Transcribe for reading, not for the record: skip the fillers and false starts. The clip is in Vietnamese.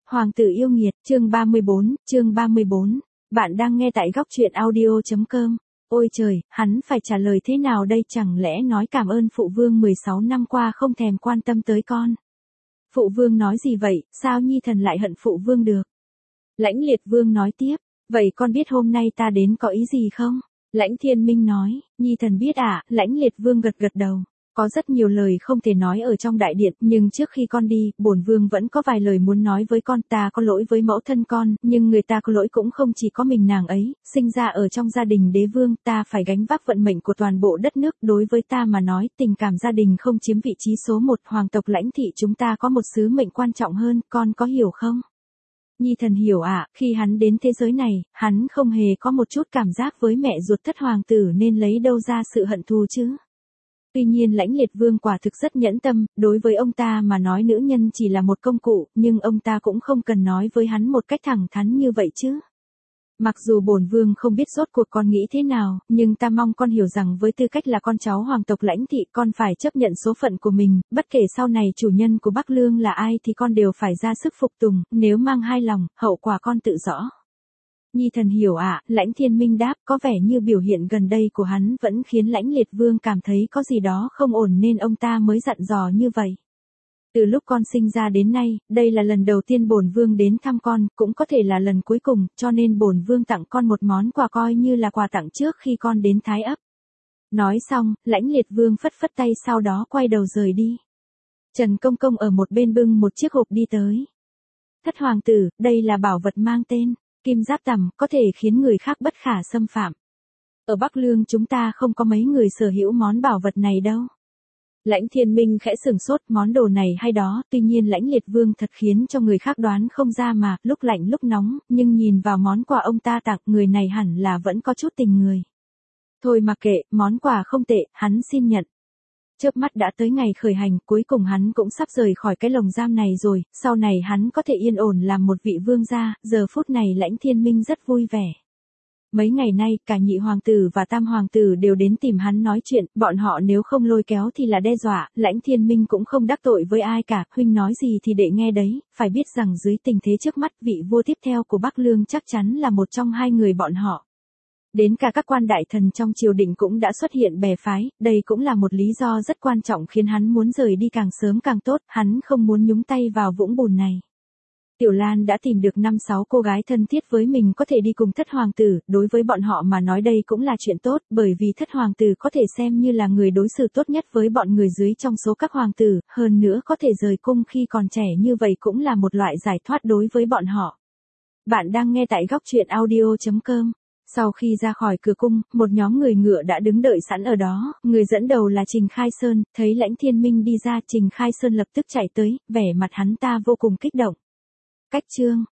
Hoàng tử yêu nghiệt, chương 34. Bạn đang nghe tại góc truyện audio.com. Ôi trời, hắn phải trả lời thế nào đây, chẳng lẽ nói cảm ơn phụ vương 16 năm qua không thèm quan tâm tới con. Phụ vương nói gì vậy, sao nhi thần lại hận phụ vương được? Lãnh Liệt Vương nói tiếp, vậy con biết hôm nay ta đến có ý gì không? Lãnh Thiên Minh nói, nhi thần biết ạ. Lãnh Liệt Vương gật gật đầu. Có rất nhiều lời không thể nói ở trong đại điện, nhưng trước khi con đi, bổn vương vẫn có vài lời muốn nói với con. Ta có lỗi với mẫu thân con, nhưng người ta có lỗi cũng không chỉ có mình nàng ấy, sinh ra ở trong gia đình đế vương, ta phải gánh vác vận mệnh của toàn bộ đất nước. Đối với ta mà nói, tình cảm gia đình không chiếm vị trí số 1, hoàng tộc Lãnh thị chúng ta có một sứ mệnh quan trọng hơn, con có hiểu không? Nhi thần hiểu ạ. Khi hắn đến thế giới này, hắn không hề có một chút cảm giác với mẹ ruột thất hoàng tử nên lấy đâu ra sự hận thù chứ. Tuy nhiên Lãnh Liệt Vương quả thực rất nhẫn tâm, đối với ông ta mà nói nữ nhân chỉ là một công cụ, nhưng ông ta cũng không cần nói với hắn một cách thẳng thắn như vậy chứ. Mặc dù bổn vương không biết rốt cuộc con nghĩ thế nào, nhưng ta mong con hiểu rằng với tư cách là con cháu hoàng tộc Lãnh thị, con phải chấp nhận số phận của mình, bất kể sau này chủ nhân của Bắc Lương là ai thì con đều phải ra sức phục tùng, nếu mang hai lòng, hậu quả con tự rõ. Nhi thần hiểu ạ. Lãnh Thiên Minh đáp, có vẻ như biểu hiện gần đây của hắn vẫn khiến Lãnh Liệt Vương cảm thấy có gì đó không ổn nên ông ta mới dặn dò như vậy. Từ lúc con sinh ra đến nay, đây là lần đầu tiên bổn vương đến thăm con, cũng có thể là lần cuối cùng, cho nên bổn vương tặng con một món quà coi như là quà tặng trước khi con đến Thái Ấp. Nói xong, Lãnh Liệt Vương phất phất tay sau đó quay đầu rời đi. Trần Công Công ở một bên bưng một chiếc hộp đi tới. Thất hoàng tử, đây là bảo vật mang tên Kim Giáp Tằm, có thể khiến người khác bất khả xâm phạm. Ở Bắc Lương chúng ta không có mấy người sở hữu món bảo vật này đâu. Lãnh Thiên Minh khẽ sửng sốt, món đồ này hay đó, tuy nhiên Lãnh Liệt Vương thật khiến cho người khác đoán không ra mà, lúc lạnh lúc nóng, nhưng nhìn vào món quà ông ta tặng, người này hẳn là vẫn có chút tình người. Thôi mặc kệ, món quà không tệ, hắn xin nhận. Chớp mắt đã tới ngày khởi hành, cuối cùng hắn cũng sắp rời khỏi cái lồng giam này rồi, sau này hắn có thể yên ổn làm một vị vương gia, giờ phút này Lãnh Thiên Minh rất vui vẻ. Mấy ngày nay, cả nhị hoàng tử và tam hoàng tử đều đến tìm hắn nói chuyện, bọn họ nếu không lôi kéo thì là đe dọa, Lãnh Thiên Minh cũng không đắc tội với ai cả, huynh nói gì thì để nghe đấy, phải biết rằng dưới tình thế trước mắt, vị vua tiếp theo của Bắc Lương chắc chắn là một trong hai người bọn họ. Đến cả các quan đại thần trong triều đình cũng đã xuất hiện bè phái, đây cũng là một lý do rất quan trọng khiến hắn muốn rời đi càng sớm càng tốt, hắn không muốn nhúng tay vào vũng bùn này. Tiểu Lan đã tìm được 5-6 cô gái thân thiết với mình có thể đi cùng thất hoàng tử, đối với bọn họ mà nói đây cũng là chuyện tốt, bởi vì thất hoàng tử có thể xem như là người đối xử tốt nhất với bọn người dưới trong số các hoàng tử, hơn nữa có thể rời cung khi còn trẻ như vậy cũng là một loại giải thoát đối với bọn họ. Bạn đang nghe tại góc truyện audio.com. Sau khi ra khỏi cửa cung, một nhóm người ngựa đã đứng đợi sẵn ở đó, người dẫn đầu là Trình Khai Sơn, thấy Lãnh Thiên Minh đi ra, Trình Khai Sơn lập tức chạy tới, vẻ mặt hắn ta vô cùng kích động. Cách chương